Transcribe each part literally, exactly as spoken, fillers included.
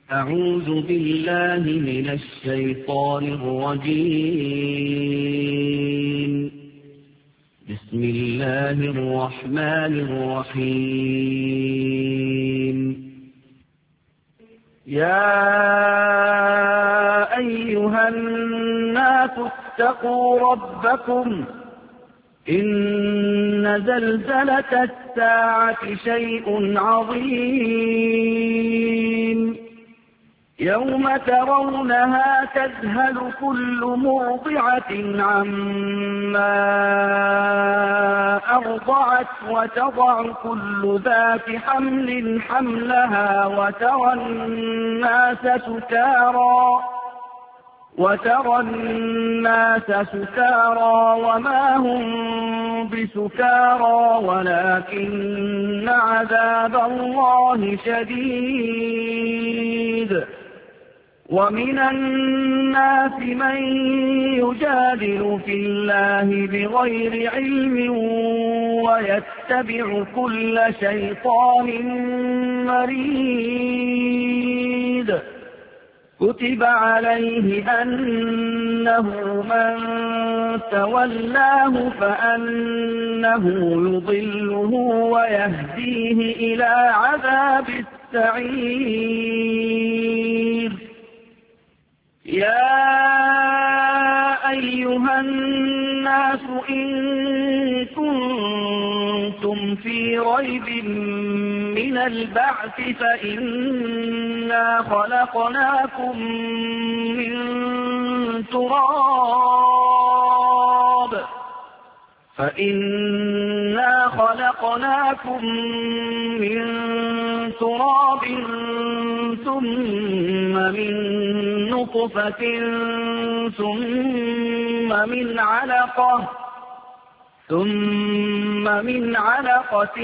أعوذ بالله من الشيطان الرجيم. بسم الله الرحمن الرحيم. يا أيها الناس اتقوا ربكم إن زلزلة الساعة شيء عظيم يوم ترونها تذهل كل مرضعة عما أرضعت وتضع كل ذات حمل حملها وترى الناس سكارى وترى الناس سكارى وما هم بسكارى ولكن عذاب الله شديد. ومن الناس من يجادل في الله بغير علم ويتبع كل شيطان مريد. كتب عليه أنه من تولاه فأنه يضله ويهديه إلى عذاب السعير. يا أيها الناس إن كنتم في ريب من البعث فإنا خلقناكم من تراب فإنا خلقناكم من تراب ثم من نطفة ثم من علقة ثم من علقة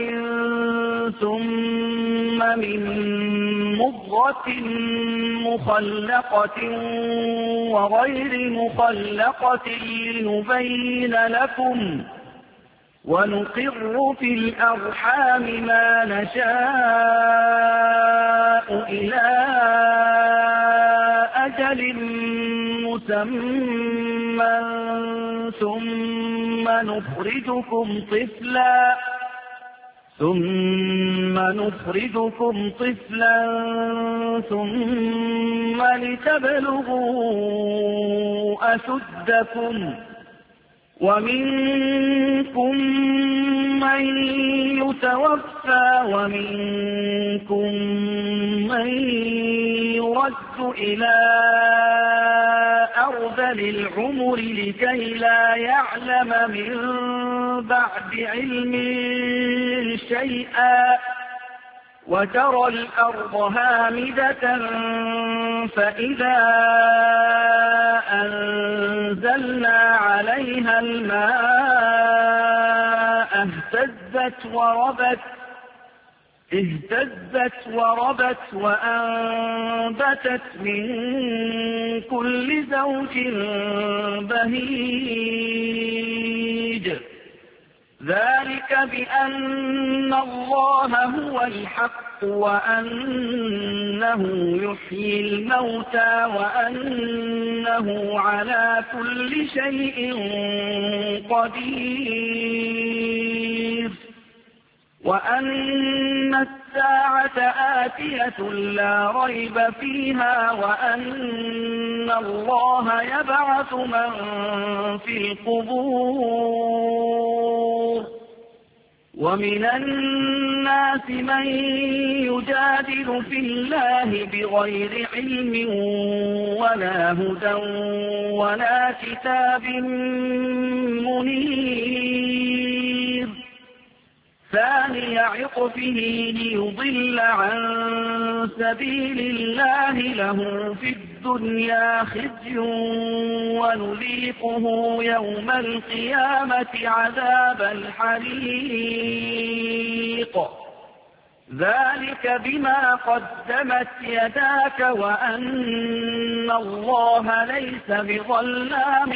ثم من مضغة مخلقة وغير مخلقة لنبين لكم ونقر في الأرحام ما نشاء إلى أجل مسمى ثم نخرجكم طفلا ثم نخرجكم طفلا ثم لتبلغوا أشدكم ومنكم من يتوفى ومنكم من يرد إلى أرذل العمر لكي لا يعلم من بعد علم شيئا وترى الأرض هامدة فإذا أنزلنا عليها الماء اهتزت وربت اهتزت وربت وأنبتت من كل زوج بهيج. ذلك بأن الله هو الحق وأنه يحيي الموتى وأنه على كل شيء قدير وأن الساعة آتية لا ريب فيها وأن الله يبعث من في القبور. ومن الناس من يجادل في الله بغير علم ولا هدى ولا كتاب منير. ثاني عطفه ليضل عن سبيل الله له في الدنيا خزي ونذيقه يوم القيامة عذاب الحريق. ذلك بما قدمت يداك وأن الله ليس بظلام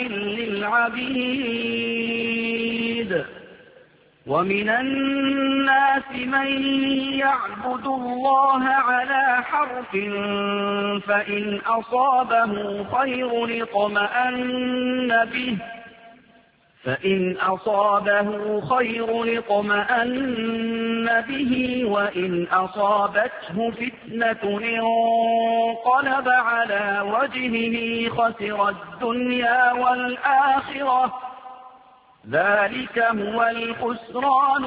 للعبيد. ومن الناس من يعبد الله على حرف فإن أصابه خير اطمأن به فإن أصابه خير اطمأن به وإن أصابته فتنة انقلب على وجهه خسر الدنيا والآخرة ذلك هو الخسران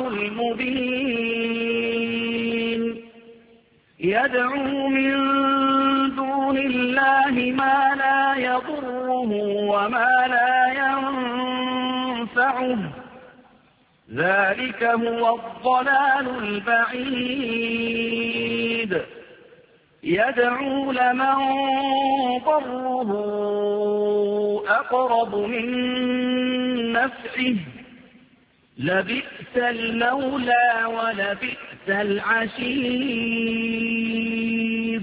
المبين يدعو من دون الله ما لا يضره وما لا ينفعه ذلك هو الضلال البعيد يدعو لمن ضره أقرب من نفعه لبئس المولى ولبئس العشير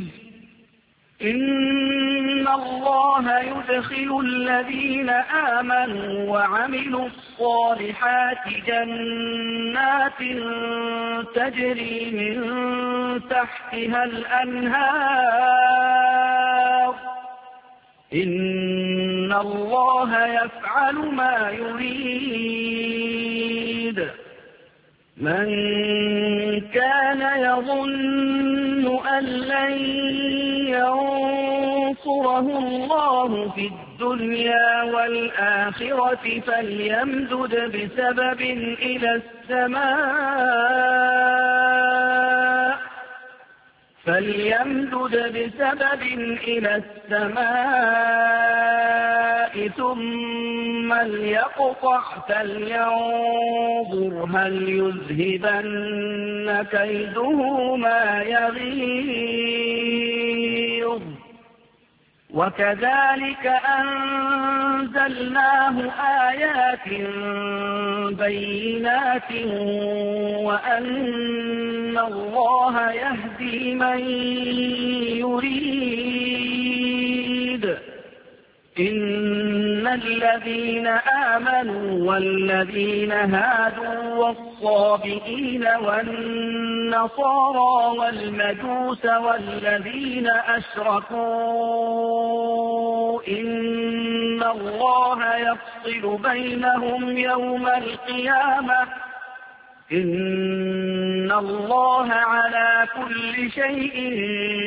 إن الله يدخل الذين آمنوا وعملوا الصالحات جنات تجري من تحتها الأنهار إن الله يفعل ما يريد من كان يظن أن لن ينصره الله في الدنيا والآخرة فليمدد بسبب إلى السماء فليمدد بسبب إلى السماء ثم ليقطع فلينظر هل يذهبن كيده ما يغيظ وكذلك أنزلناه آيات بينات وأن الله يهدي من يريد إن الذين آمنوا والذين هادوا والصابئين والنصارى والمجوس والذين أشركوا إن الله يفصل بينهم يوم القيامة إن الله على كل شيء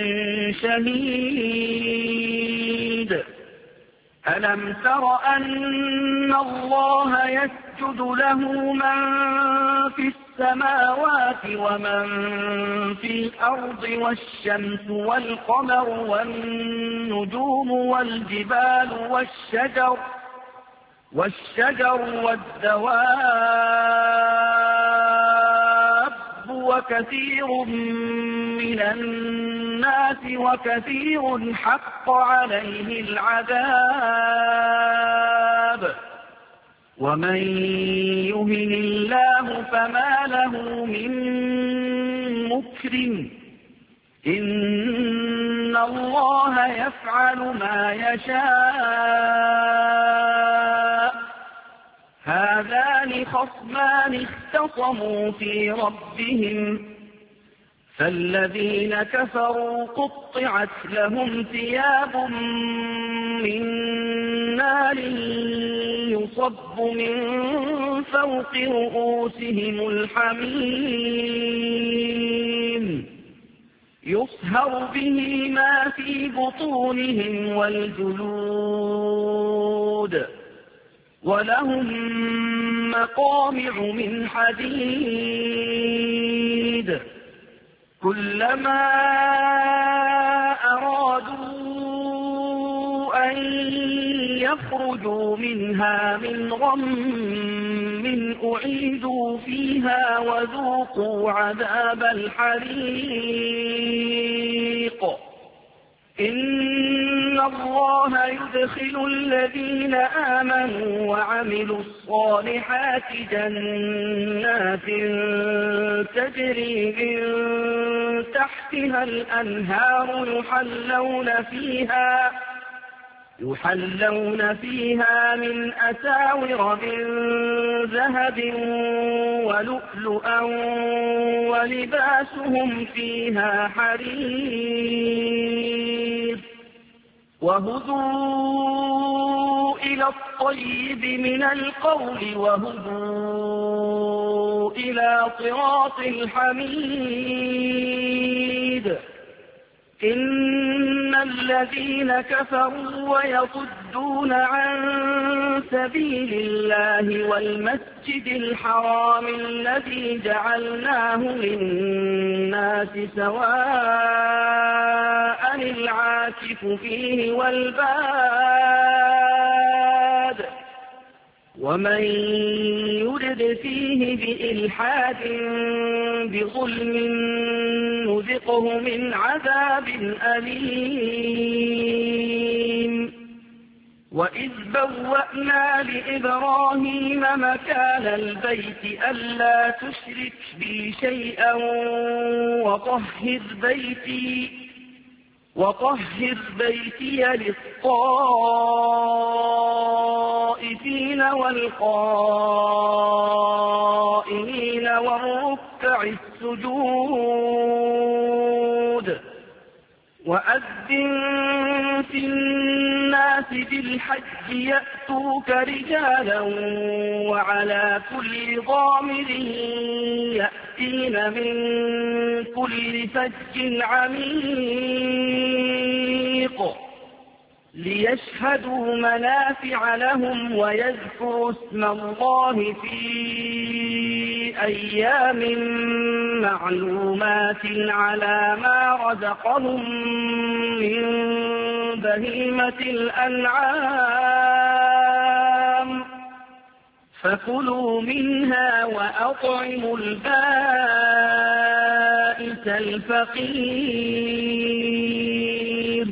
شهيد ألم تر أن الله يسجد له من في السماوات ومن في الأرض والشمس والقمر والنجوم والجبال والشجر والشجر والدواب وكثير من الناس وكثير حق عليه العذاب ومن يهن الله فما له من مكرم إن الله يفعل ما يشاء هذان خصمان اختصموا في ربهم فالذين كفروا قطعت لهم ثياب من نار يصب من فوق رؤوسهم الحميم يصهر به ما في بطونهم والجلود ولهم مقامع من حديد كلما أرادوا أن يخرجوا منها من غم أعيدوا فيها وذوقوا عذاب الحريق إن الله يدخل الذين آمنوا وعملوا الصالحات جنات تجري من تحتها الأنهار يحلون فيها يحلون فيها من أساور من ذهب ولؤلؤا ولباسهم فيها حرير وهدوا إلى الطيب من القول وهدوا إلى صراط الحميد إن الذين كفروا ويصدون عن سبيل الله والمسجد الحرام الذي جعلناه للناس سواء العاكف فيه والباد ومن يرد فيه بإلحاد بظلم نذقه من عذاب أليم وإذ بوأنا لإبراهيم مكان البيت ألا تشرك بي شيئا وطهر بيتي وطهر بيتي للطائفين والقائمين والركع السجود وأذن في الناس بالحج يأتوك رجالا وعلى كل ضامر يأتين من كل فج عميق ليشهدوا منافع لهم ويذكروا اسم الله في أيام معلومات على ما رزقهم من بهيمة الأنعام فكلوا منها وأطعموا البائس الفقير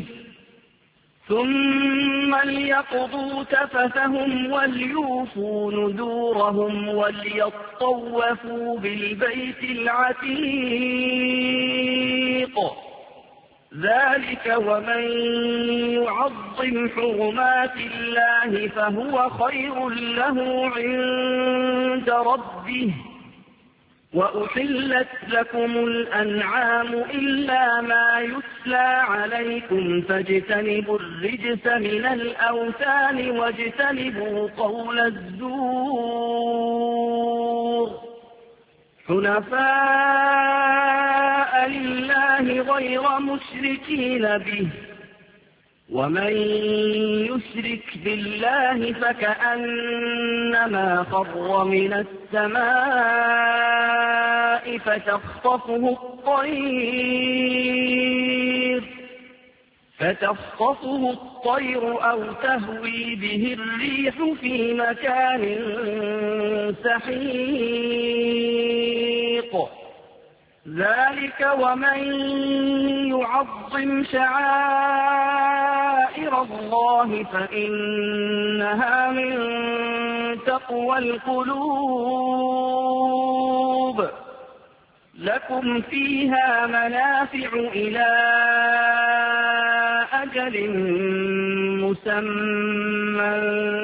ثم ليقضوا تفثهم وليوفوا نذورهم وليطوفوا بالبيت العتيق ذلك ومن يعظم حرمات الله فهو خير له عند ربه وأحلت لكم الأنعام إلا ما يتلى عليكم فاجتنبوا الرجس من الأوثان واجتنبوا قول الزور حنفاء لله غير مشركين به ومن يشرك بالله فكأنما خر من السماء فتخطفه الطير فتخطفه الطير أو تهوي به الريح في مكان سحيق ذلك ومن يعظم شعائر الله فإنها من تقوى القلوب لكم فيها منافع إلى أجل مسمى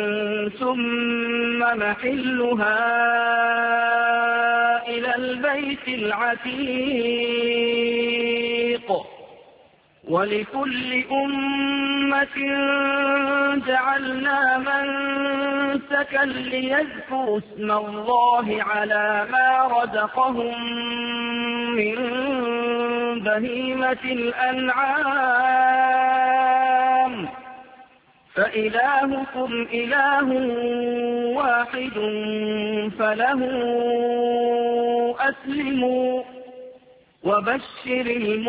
ثم محلها إلى البيت العتيق ولكل أمة جعلنا منسكا ليذكروا اسم الله على ما رزقهم من بهيمة الأنعام فإلهكم إله واحد فله أسلموا وبشر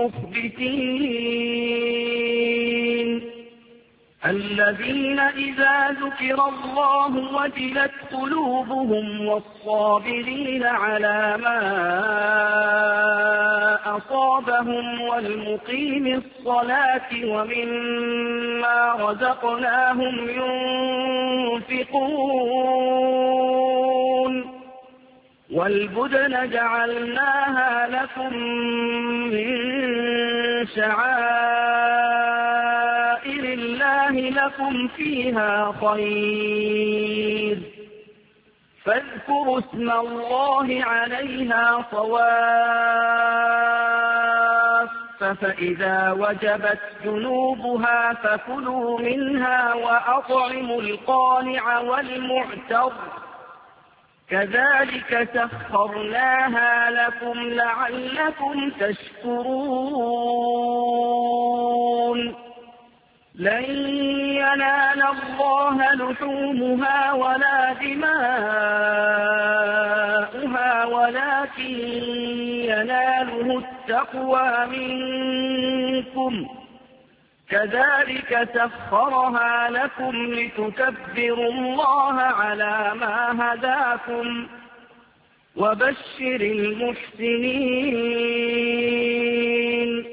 المخبتين الذين إذا ذكر الله وجلت قلوبهم والصابرين على ما أصابهم والمقيم الصلاة ومما رزقناهم ينفقون والبدن جعلناها لكم من شعائر الله لكم فيها خير فاذكروا اسم الله عليها صواف فإذا وجبت جنوبها فكلوا منها وأطعموا القانع والمعتر كذلك سخرناها لكم لعلكم تشكرون لن ينال الله لحومها ولا دماؤها ولكن يناله التقوى منكم كذلك سخرها لكم لتكبروا الله على ما هداكم وبشر المحسنين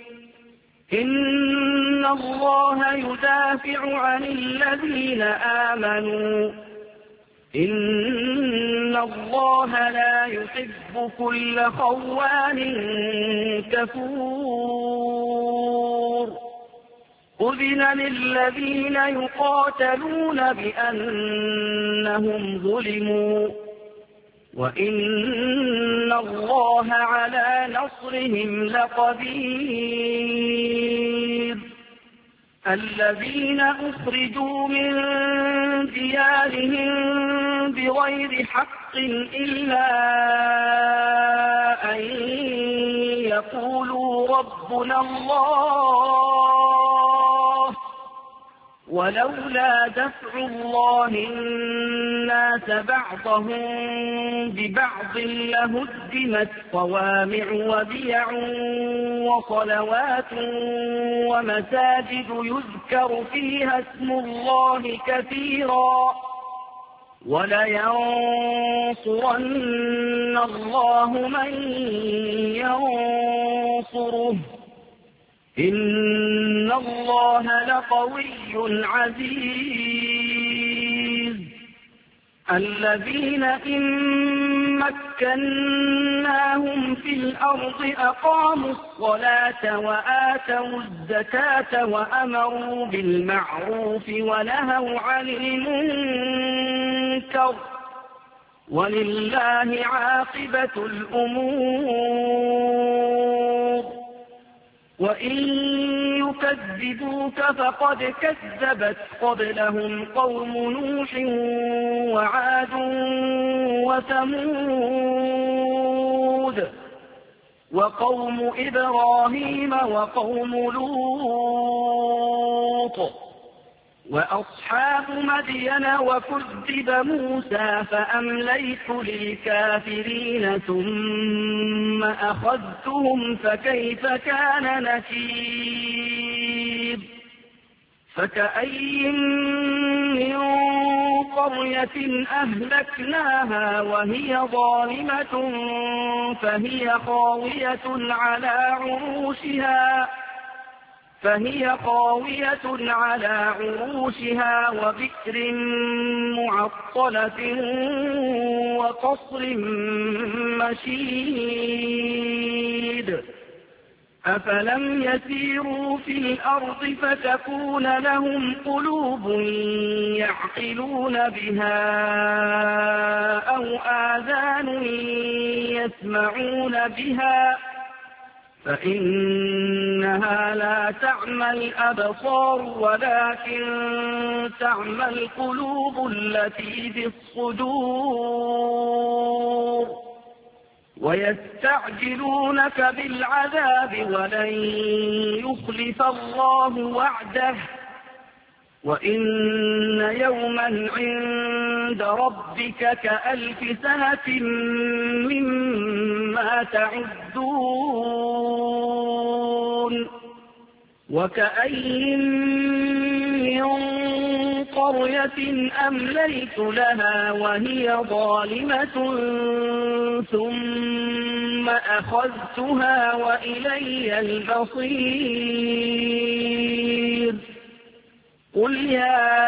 إن الله يدافع عن الذين آمنوا إن الله لا يحب كل خوان كفور أذن للذين يقاتلون بأنهم ظلموا وإن الله على نصرهم لقدير الذين أخرجوا من ديارهم بغير حق إلا أن يقولوا ربنا الله ولولا دفع الله الناس بعضهم ببعض لهدمت صوامع وبيع وصلوات ومساجد يذكر فيها اسم الله كثيرا ولينصرن الله من ينصره إن الله لقوي عزيز الذين إن مكناهم في الأرض أقاموا الصلاة وآتوا الزكاة وأمروا بالمعروف ونهوا عن المنكر ولله عاقبة الأمور وإن يكذبوك فقد كذبت قبلهم قوم نوح وعاد وثمود وقوم إبراهيم وقوم لوط وأصحاب مدين وكذب موسى فأمليت للكافرين ثم أخذتهم فكيف كان نكير فكأي من قرية أهلكناها وهي ظالمة فهي خاوية على عروشها فهي خاوية على عروشها وبئر معطلة وقصر مشيد أفلم يسيروا في الأرض فتكون لهم قلوب يعقلون بها أو آذان يسمعون بها فإنها لا تعمى الأبصار ولكن تعمى القلوب التي في الصدور ويستعجلونك بالعذاب ولن يخلف الله وعده وإن يوما عند ربك كألف سنة مما تعدون وكأي من قرية أمليت لها وهي ظالمة ثم أخذتها وإلي المصير قل يا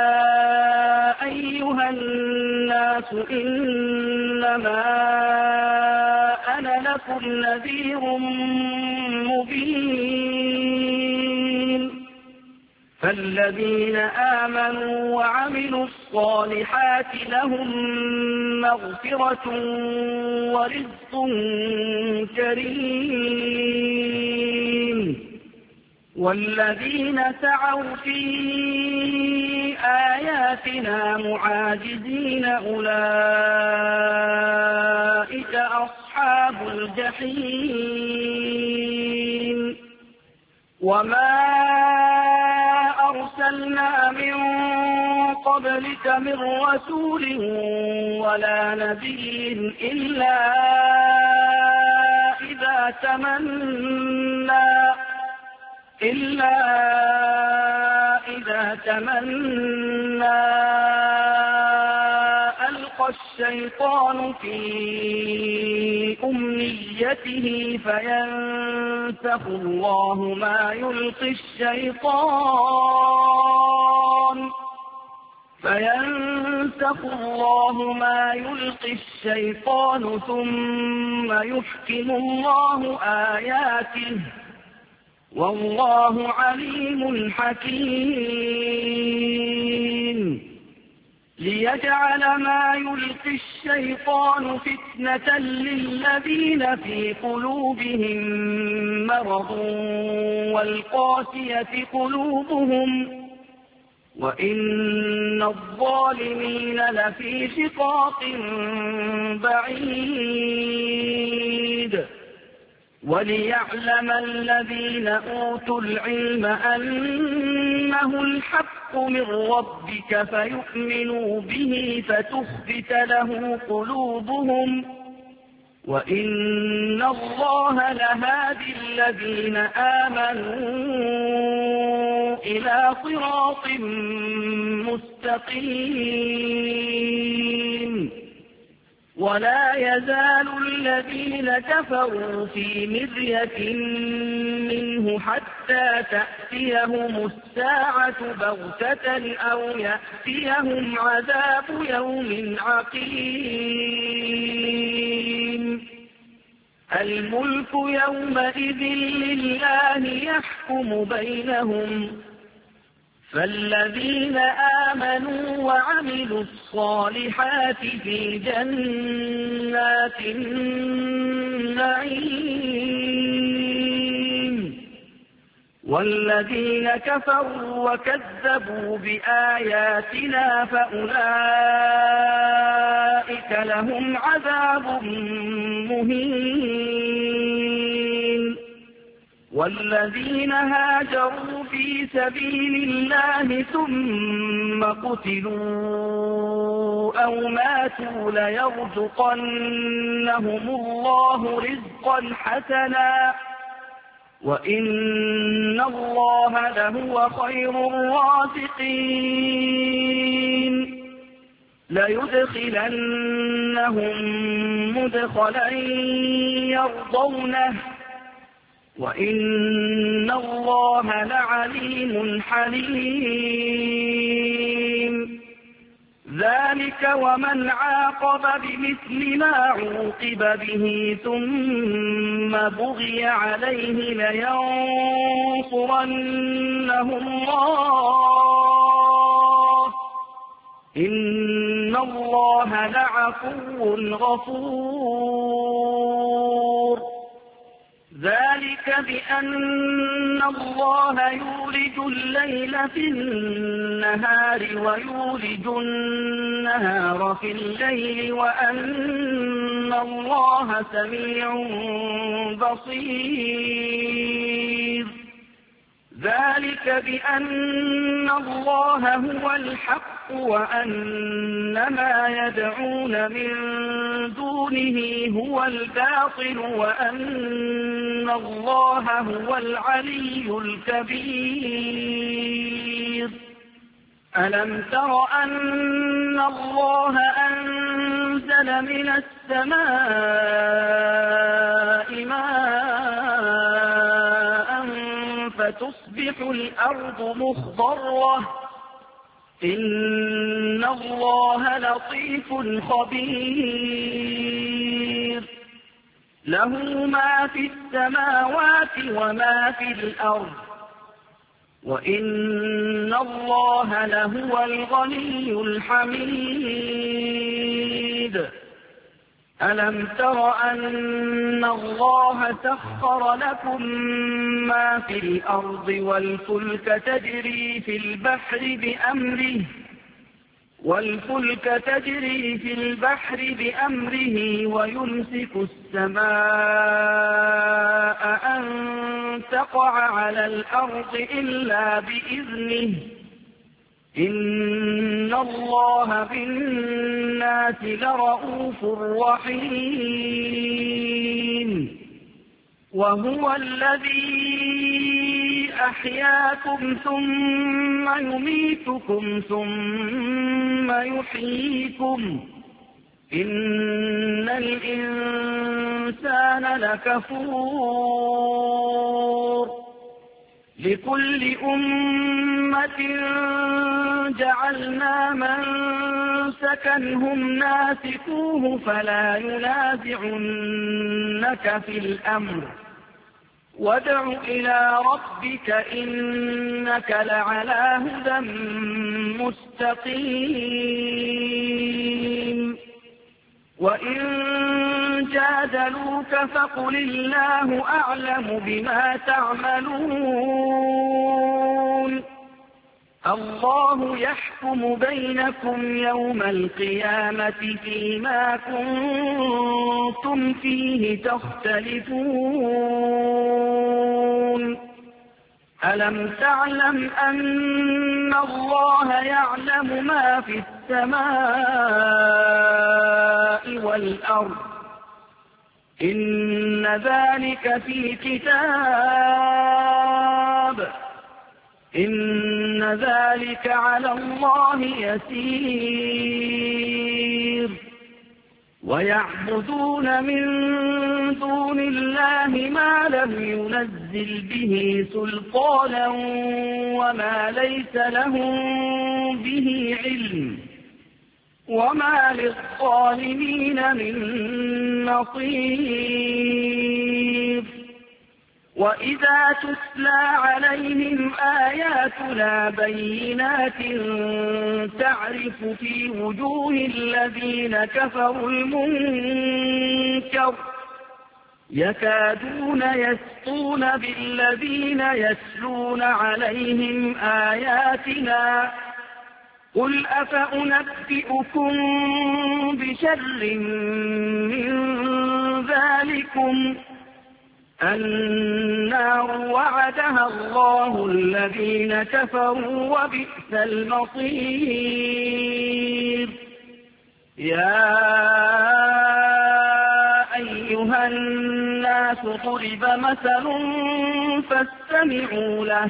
أيها الناس إنما أنا لكم نذير مبين فالذين آمنوا وعملوا الصالحات لهم مغفرة ورزق كريم والذين سعوا في آياتنا معاجزين أولئك أصحاب الجحيم وما أرسلنا من قبلك من رسول ولا نبي إلا إذا تمنى إلا إذا تمنى ألقى الشيطان في أمنيته فينسخ الله ما يلقي الشيطان فينسخ الله ما يلقي الشيطان ثم يحكم الله آياته والله عليم حكيم ليجعل ما يلقي الشيطان فتنة للذين في قلوبهم مرض والقاسية قلوبهم وإن الظالمين لفي شقاق بعيد وليعلم الذين أوتوا العلم أنه الحق من ربك فيؤمنوا به فتخبت له قلوبهم وإن الله لهادي الذين آمنوا إلى صراط مستقيم ولا يزال الذين كفروا في مرية منه حتى تأتيهم الساعة بغتة أو يأتيهم عذاب يوم عقيم الملك يومئذ لله يحكم بينهم فالذين آمنوا وعملوا الصالحات في جنات النعيم والذين كفروا وكذبوا بآياتنا فأولئك لهم عذاب مهين والذين هاجروا في سبيل الله ثم قتلوا أو ماتوا ليرزقنهم الله رزقا حسنا وإن الله لهو خير الرازقين ليدخلنهم مدخلا يرضونه وإن الله لعليم حليم ذلك ومن عاقب بمثل ما عوقب به ثم بغي عليه لينصرنه الله إن الله لعفو غفور ذلك بأن الله يولج الليل في النهار ويولج النهار في الليل وأن الله سميع بصير ذلك بأن الله هو الحق وأن ما يدعون من دونه هو الباطل وأن الله هو العلي الكبير ألم تر أن الله أنزل من السماء ماء فتصبح الأرض مخضرة إن الله لطيف خبير له ما في السماوات وما في الأرض وإن الله لهو الغني الحميد. ألم تر أن الله سخر لكم ما في الأرض والفلك تجري في البحر بأمره والفلك تجري في البحر بأمره ويمسك السماء أن تقع على الأرض إلا بإذنه إن الله بالناس لرءوف رحيم. وهو الذي أحياكم ثم يميتكم ثم يحييكم إن الإنسان لكفور. لكل أمة جعلنا منسكا هم ناسكوه فلا ينازعنك في الأمر وادع إلى ربك إنك لعلى هدى مستقيم. وإن جادلوك فقل الله أعلم بما تعملون الله يحكم بينكم يوم القيامة فيما كنتم فيه تختلفون. ألم تعلم أن الله يعلم ما في السماء والأرض إن ذلك في كتاب إن ذلك على الله يسير. ويعبدون من دون الله ما لم ينزل به سلطانا وما ليس لهم به علم وما للظالمين من نصير. وإذا تتلى عليهم آياتنا بينات تعرف في وجوه الذين كفروا المنكر يكادون يسطون بالذين يتلون عليهم آياتنا قل أفأنبئكم بشر من ذلكم النار وعدها الله الذين كفروا وبئس المصير. يا أيها الناس ضرب مثل فاستمعوا له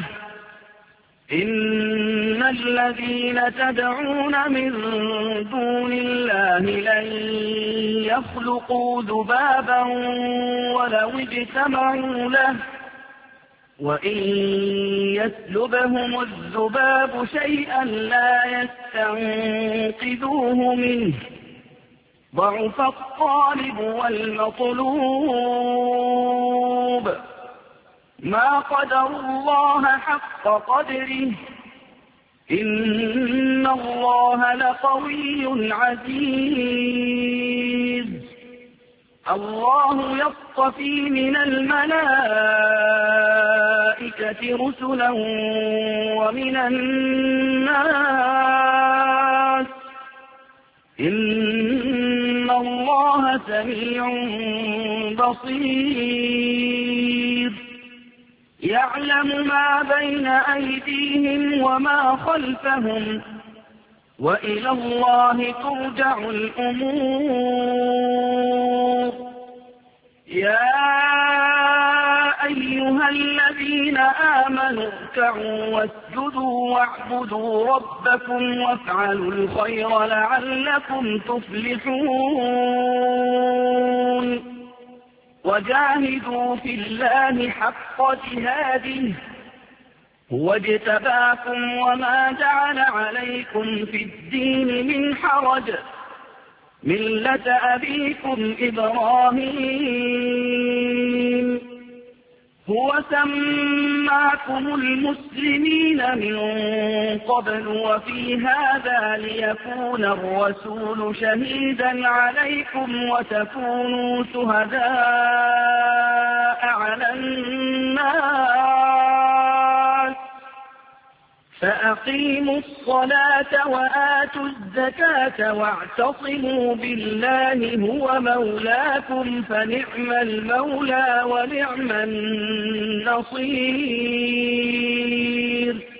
إن الذين تدعون من دون الله لن يخلقوا ذبابا ولو اجتمعوا له وإن يسلبهم الذباب شيئا لا يستنقذوه منه ضعف الطالب والمطلوب ما قدروا الله حق قدره إن الله لقوي عزيز. الله يصطفي من الملائكة رسلا ومن الناس إن الله سميع بصير. يعلم ما بين أيديهم وما خلفهم وإلى الله ترجع الأمور. يا أيها الذين آمنوا اركعوا واسجدوا واعبدوا ربكم وافعلوا الخير لعلكم تفلحون. وجاهدوا في الله حق جهاده هو اجتباكم وما جعل عليكم في الدين من حرج ملة أبيكم إبراهيم هو سماكم المسلمين من قبل وفي هذا ليكون الرسول شهيدا عليكم وتكونوا شهداء على الناس فأقيموا الصلاة وآتوا الزكاة واعتصموا بالله هو مولاكم فنعم المولى ونعم النصير